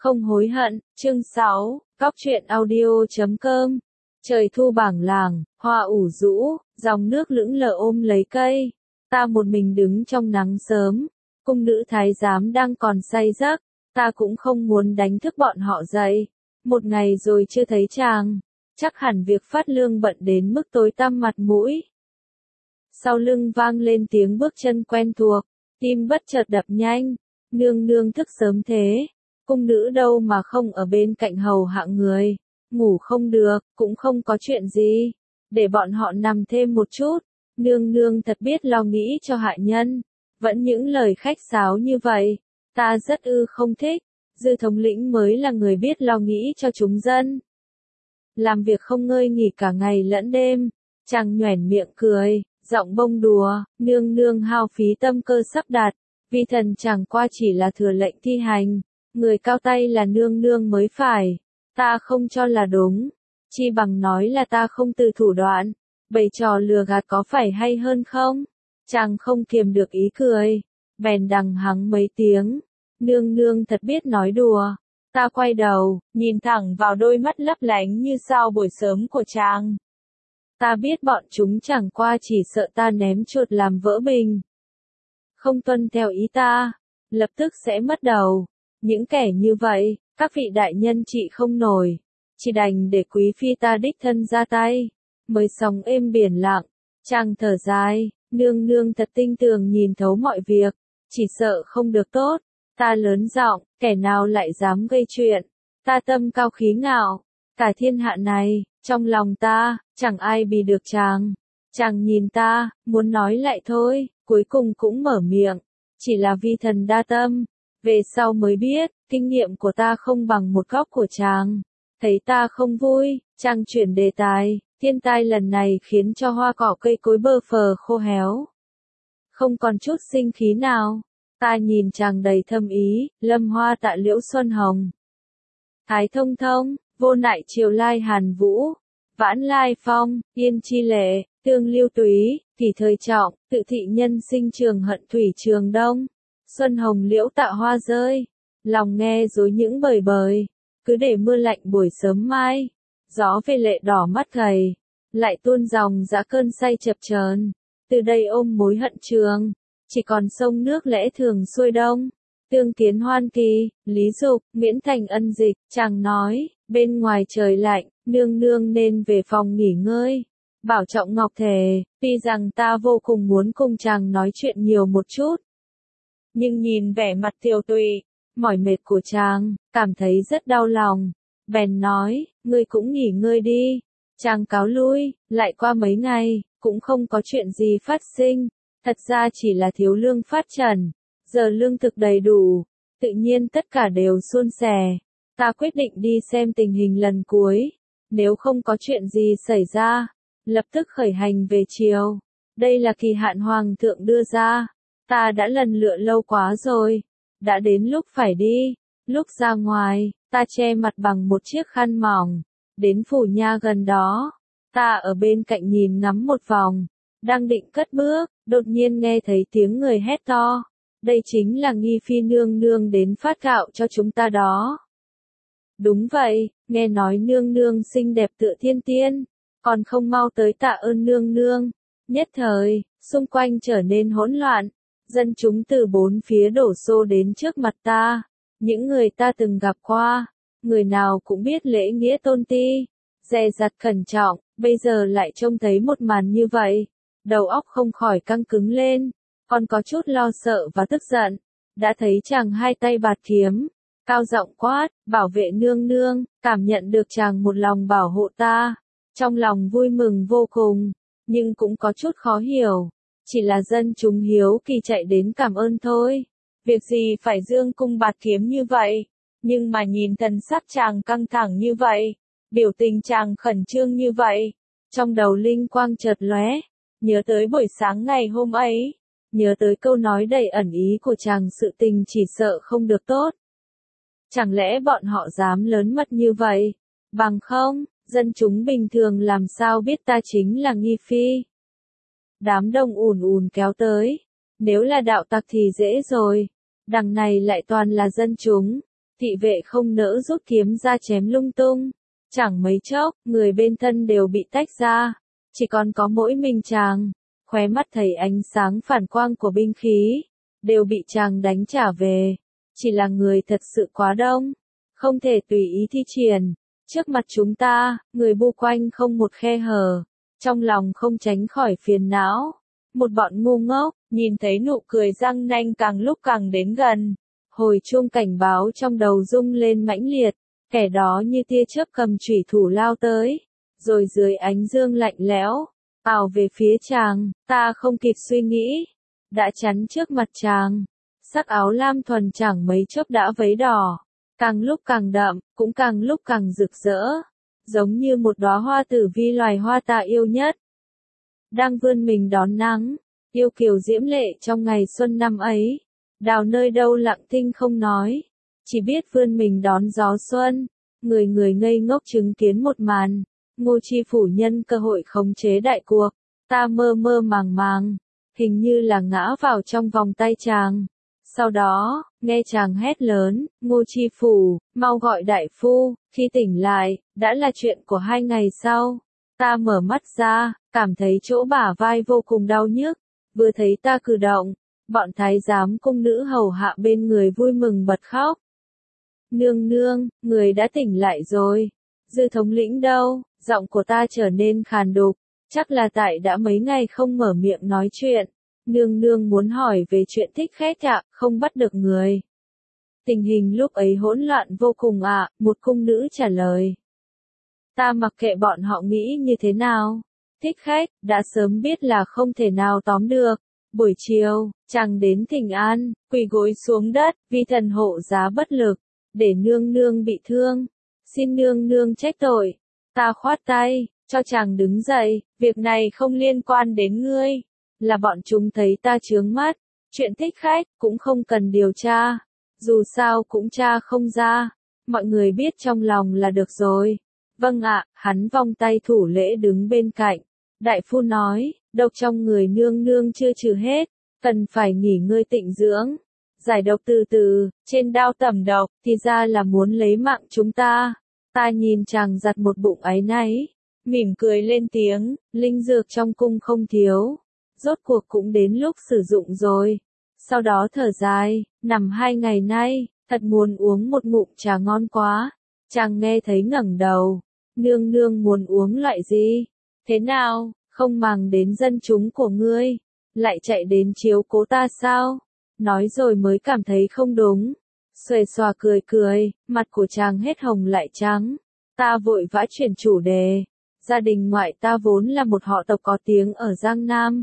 Không hối hận, chương 6, Cóc truyện audio.com. Trời thu bảng làng, hoa ủ rũ, dòng nước lững lờ ôm lấy cây. Ta một mình đứng trong nắng sớm, cung nữ thái giám đang còn say giấc, ta cũng không muốn đánh thức bọn họ dậy. Một ngày rồi chưa thấy chàng, chắc hẳn việc phát lương bận đến mức tối tăm mặt mũi. Sau lưng vang lên tiếng bước chân quen thuộc, tim bất chợt đập nhanh, nương nương thức sớm thế. Cung nữ đâu mà không ở bên cạnh hầu hạ người, ngủ không được, cũng không có chuyện gì, để bọn họ nằm thêm một chút, nương nương thật biết lo nghĩ cho hạ nhân, vẫn những lời khách sáo như vậy, ta rất không thích, dư thống lĩnh mới là người biết lo nghĩ cho chúng dân. Làm việc không ngơi nghỉ cả ngày lẫn đêm, chàng nhoẻn miệng cười, giọng bông đùa, nương nương hao phí tâm cơ sắp đặt, vi thần chẳng qua chỉ là thừa lệnh thi hành. Người cao tay là nương nương mới phải, ta không cho là đúng, chi bằng nói là ta không từ thủ đoạn, bày trò lừa gạt có phải hay hơn không? Chàng không kiềm được ý cười, bèn đằng hắng mấy tiếng, nương nương thật biết nói đùa. Ta quay đầu, nhìn thẳng vào đôi mắt lấp lánh như sao buổi sớm của chàng. Ta biết bọn chúng chẳng qua chỉ sợ ta ném chuột làm vỡ bình. Không tuân theo ý ta, lập tức sẽ mất đầu. Những kẻ như vậy, các vị đại nhân trị không nổi, chỉ đành để quý phi ta đích thân ra tay, mới sóng êm biển lặng. Chàng thở dài, nương nương thật tinh tường nhìn thấu mọi việc, chỉ sợ không được tốt. Ta lớn giọng, kẻ nào lại dám gây chuyện, ta tâm cao khí ngạo, cả thiên hạ này, trong lòng ta, chẳng ai bì được chàng. Chàng nhìn ta, muốn nói lại thôi, cuối cùng cũng mở miệng, chỉ là vi thần đa tâm. Về sau mới biết, kinh nghiệm của ta không bằng một góc của chàng. Thấy ta không vui, chàng chuyển đề tài, thiên tai lần này khiến cho hoa cỏ cây cối bơ phờ khô héo. Không còn chút sinh khí nào. Ta nhìn chàng đầy thâm ý, lâm hoa tạ liễu xuân hồng. Thái thông thông, vô nại triều lai hàn vũ, vãn lai phong, yên chi lệ, tương lưu túy, kỳ thời trọng, tự thị nhân sinh trường hận thủy trường đông. Xuân hồng liễu tạ hoa rơi, lòng nghe dối những bời bời, cứ để mưa lạnh buổi sớm mai, gió về lệ đỏ mắt gầy, lại tuôn dòng dã cơn say chập chờn, từ đây ôm mối hận trường, chỉ còn sông nước lẽ thường xuôi đông, tương kiến hoan kỳ, lý dục, miễn thành ân dịch, chàng nói, bên ngoài trời lạnh, nương nương nên về phòng nghỉ ngơi, bảo trọng ngọc thề, tuy rằng ta vô cùng muốn cùng chàng nói chuyện nhiều một chút. Nhưng nhìn vẻ mặt tiều tụy, mỏi mệt của chàng, cảm thấy rất đau lòng. Bèn nói, ngươi cũng nghỉ ngơi đi. Chàng cáo lui, lại qua mấy ngày, cũng không có chuyện gì phát sinh. Thật ra chỉ là thiếu lương phát trần. Giờ lương thực đầy đủ, tự nhiên tất cả đều suôn sẻ. Ta quyết định đi xem tình hình lần cuối. Nếu không có chuyện gì xảy ra, lập tức khởi hành về chiều. Đây là kỳ hạn hoàng thượng đưa ra. Ta đã lần lựa lâu quá rồi, đã đến lúc phải đi. Lúc ra ngoài, ta che mặt bằng một chiếc khăn mỏng, đến phủ nha gần đó. Ta ở bên cạnh nhìn ngắm một vòng, đang định cất bước, đột nhiên nghe thấy tiếng người hét to. Đây chính là Nghi Phi nương nương đến phát gạo cho chúng ta đó. Đúng vậy, nghe nói nương nương xinh đẹp tựa thiên tiên, còn không mau tới tạ ơn nương nương. Nhất thời, xung quanh trở nên hỗn loạn. Dân chúng từ bốn phía đổ xô đến trước mặt ta, những người ta từng gặp qua, người nào cũng biết lễ nghĩa tôn ti, dè dặt cẩn trọng, bây giờ lại trông thấy một màn như vậy, đầu óc không khỏi căng cứng lên, còn có chút lo sợ và tức giận, đã thấy chàng hai tay bạt kiếm, cao giọng quát, bảo vệ nương nương, cảm nhận được chàng một lòng bảo hộ ta, trong lòng vui mừng vô cùng, nhưng cũng có chút khó hiểu. Chỉ là dân chúng hiếu kỳ chạy đến cảm ơn thôi. Việc gì phải dương cung bạt kiếm như vậy. Nhưng mà nhìn thần sắc chàng căng thẳng như vậy. Biểu tình chàng khẩn trương như vậy. Trong đầu linh quang chợt lóe. Nhớ tới buổi sáng ngày hôm ấy. Nhớ tới câu nói đầy ẩn ý của chàng sự tình chỉ sợ không được tốt. Chẳng lẽ bọn họ dám lớn mật như vậy? Bằng không, dân chúng bình thường làm sao biết ta chính là Nghi Phi? Đám đông ùn ùn kéo tới. Nếu là đạo tặc thì dễ rồi. Đằng này lại toàn là dân chúng. Thị vệ không nỡ rút kiếm ra chém lung tung. Chẳng mấy chốc, người bên thân đều bị tách ra. Chỉ còn có mỗi mình chàng. Khóe mắt thấy ánh sáng phản quang của binh khí. Đều bị chàng đánh trả về. Chỉ là người thật sự quá đông. Không thể tùy ý thi triển. Trước mặt chúng ta, người bu quanh không một khe hở. Trong lòng không tránh khỏi phiền não. Một bọn ngu ngốc, nhìn thấy nụ cười răng nanh càng lúc càng đến gần. Hồi chuông cảnh báo trong đầu rung lên mãnh liệt. Kẻ đó như tia chớp cầm chủy thủ lao tới. Rồi dưới ánh dương lạnh lẽo, ào về phía chàng. Ta không kịp suy nghĩ. Đã chắn trước mặt chàng. Sắc áo lam thuần chẳng mấy chốc đã vấy đỏ. Càng lúc càng đậm, cũng càng lúc càng rực rỡ. Giống như một đóa hoa tử vi loài hoa ta yêu nhất. Đang vươn mình đón nắng. Yêu kiều diễm lệ trong ngày xuân năm ấy. Đào nơi đâu lặng thinh không nói. Chỉ biết vươn mình đón gió xuân. Người người ngây ngốc chứng kiến một màn. Ngô Chi phủ nhân cơ hội khống chế đại cuộc. Ta mơ mơ màng màng. Hình như là ngã vào trong vòng tay chàng. Sau đó, nghe chàng hét lớn, Ngô Chi phủ, mau gọi đại phu. Khi tỉnh lại, đã là chuyện của 2 ngày sau. Ta mở mắt ra, cảm thấy chỗ bả vai vô cùng đau nhức. Vừa thấy ta cử động, bọn thái giám cung nữ hầu hạ bên người vui mừng bật khóc. Nương nương, người đã tỉnh lại rồi. Dư thống lĩnh đâu? Giọng của ta trở nên khàn đục. Chắc là tại đã mấy ngày không mở miệng nói chuyện. Nương nương muốn hỏi về chuyện Thích Khách ạ, không bắt được người. Tình hình lúc ấy hỗn loạn vô cùng ạ, một cung nữ trả lời. Ta mặc kệ bọn họ nghĩ như thế nào. Thích Khách, đã sớm biết là không thể nào tóm được. Buổi chiều, chàng đến thỉnh an, quỳ gối xuống đất, vì thần hộ giá bất lực, để nương nương bị thương. Xin nương nương trách tội. Ta khoát tay, cho chàng đứng dậy, việc này không liên quan đến ngươi. Là bọn chúng thấy ta chướng mắt. Chuyện Thích Khách, cũng không cần điều tra. Dù sao cũng tra không ra. Mọi người biết trong lòng là được rồi. Vâng ạ, hắn vòng tay thủ lễ đứng bên cạnh. Đại phu nói, độc trong người nương nương chưa trừ hết. Cần phải nghỉ ngơi tịnh dưỡng. Giải độc từ từ, trên đao tẩm độc, thì ra là muốn lấy mạng chúng ta. Ta nhìn chàng giặt một bụng áy náy. Mỉm cười lên tiếng, linh dược trong cung không thiếu. Rốt cuộc cũng đến lúc sử dụng rồi. Sau đó thở dài, nằm 2 ngày nay, thật muốn uống một ngụm trà ngon quá. Chàng nghe thấy ngẩng đầu. Nương nương muốn uống loại gì? Thế nào, không màng đến dân chúng của ngươi? Lại chạy đến chiếu cố ta sao? Nói rồi mới cảm thấy không đúng. Xuề xòa cười cười, mặt của chàng hết hồng lại trắng. Ta vội vã chuyển chủ đề. Gia đình ngoại ta vốn là một họ tộc có tiếng ở Giang Nam.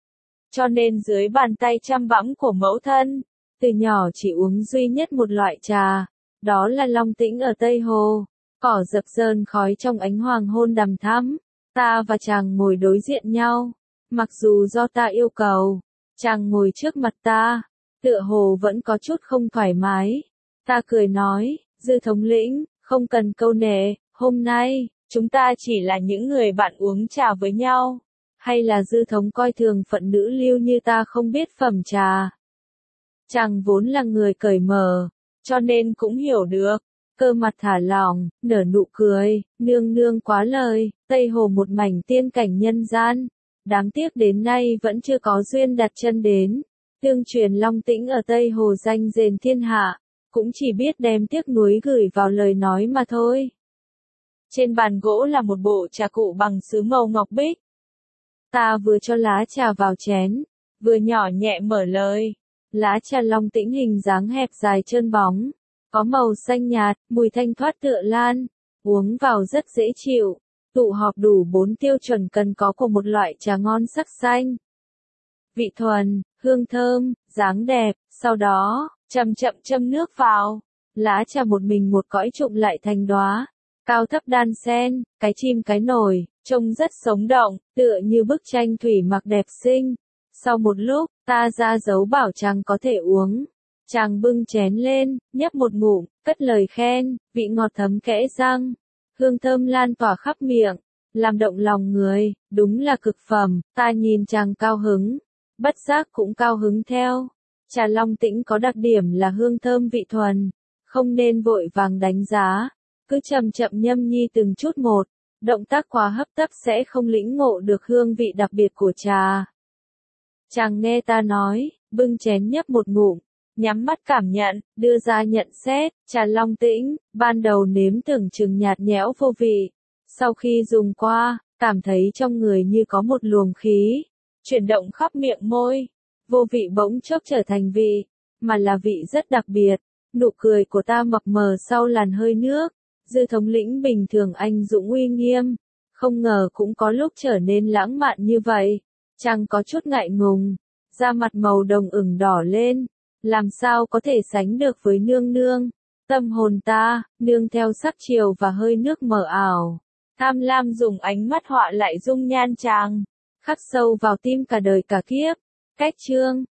Cho nên dưới bàn tay chăm bẵm của mẫu thân, từ nhỏ chỉ uống duy nhất một loại trà, đó là Long Tĩnh ở Tây Hồ. Cỏ dập dờn khói trong ánh hoàng hôn đằm thắm, ta và chàng ngồi đối diện nhau. Mặc dù do ta yêu cầu, chàng ngồi trước mặt ta, tựa hồ vẫn có chút không thoải mái. Ta cười nói, Dư thống lĩnh, không cần câu nệ, hôm nay, chúng ta chỉ là những người bạn uống trà với nhau. Hay là Dư thống coi thường phận nữ lưu như ta không biết phẩm trà. Chàng vốn là người cởi mở, cho nên cũng hiểu được. Cơ mặt thả lỏng, nở nụ cười, nương nương quá lời, Tây Hồ một mảnh tiên cảnh nhân gian. Đáng tiếc đến nay vẫn chưa có duyên đặt chân đến. Tương truyền Long Tĩnh ở Tây Hồ danh rền thiên hạ, cũng chỉ biết đem tiếc nuối gửi vào lời nói mà thôi. Trên bàn gỗ là một bộ trà cụ bằng sứ màu ngọc bích. Ta vừa cho lá trà vào chén, vừa nhỏ nhẹ mở lời. Lá trà Long Tĩnh hình dáng hẹp dài trơn bóng, có màu xanh nhạt, mùi thanh thoát tựa lan, uống vào rất dễ chịu, tụ họp đủ 4 tiêu chuẩn cần có của một loại trà ngon sắc xanh. Vị thuần, hương thơm, dáng đẹp, sau đó, chậm chậm châm nước vào, lá trà một mình một cõi trụng lại thành đóa, cao thấp đan xen, cái chim cái nổi, trông rất sống động, tựa như bức tranh thủy mặc đẹp xinh. Sau một lúc, ta ra dấu bảo chàng có thể uống. Chàng bưng chén lên, nhấp một ngụm, cất lời khen, vị ngọt thấm kẽ răng, hương thơm lan tỏa khắp miệng, làm động lòng người, đúng là cực phẩm. Ta nhìn chàng cao hứng, bất giác cũng cao hứng theo. Trà Long Tĩnh có đặc điểm là hương thơm vị thuần, không nên vội vàng đánh giá, cứ chậm chậm nhâm nhi từng chút một, động tác quá hấp tấp sẽ không lĩnh ngộ được hương vị đặc biệt của trà. Chàng nghe ta nói, bưng chén nhấp một ngụm, nhắm mắt cảm nhận, đưa ra nhận xét, trà Long Tĩnh, ban đầu nếm tưởng chừng nhạt nhẽo vô vị, sau khi dùng qua, cảm thấy trong người như có một luồng khí, chuyển động khắp miệng môi, vô vị bỗng chốc trở thành vị, mà là vị rất đặc biệt. Nụ cười của ta mập mờ sau làn hơi nước, Dư thống lĩnh bình thường anh dũng uy nghiêm, không ngờ cũng có lúc trở nên lãng mạn như vậy. Chàng có chút ngại ngùng, da mặt màu đồng ửng đỏ lên, làm sao có thể sánh được với nương nương. Tâm hồn ta, nương theo sắc chiều và hơi nước mờ ảo, tham lam dùng ánh mắt họa lại dung nhan chàng, khắc sâu vào tim cả đời cả kiếp. Cách chương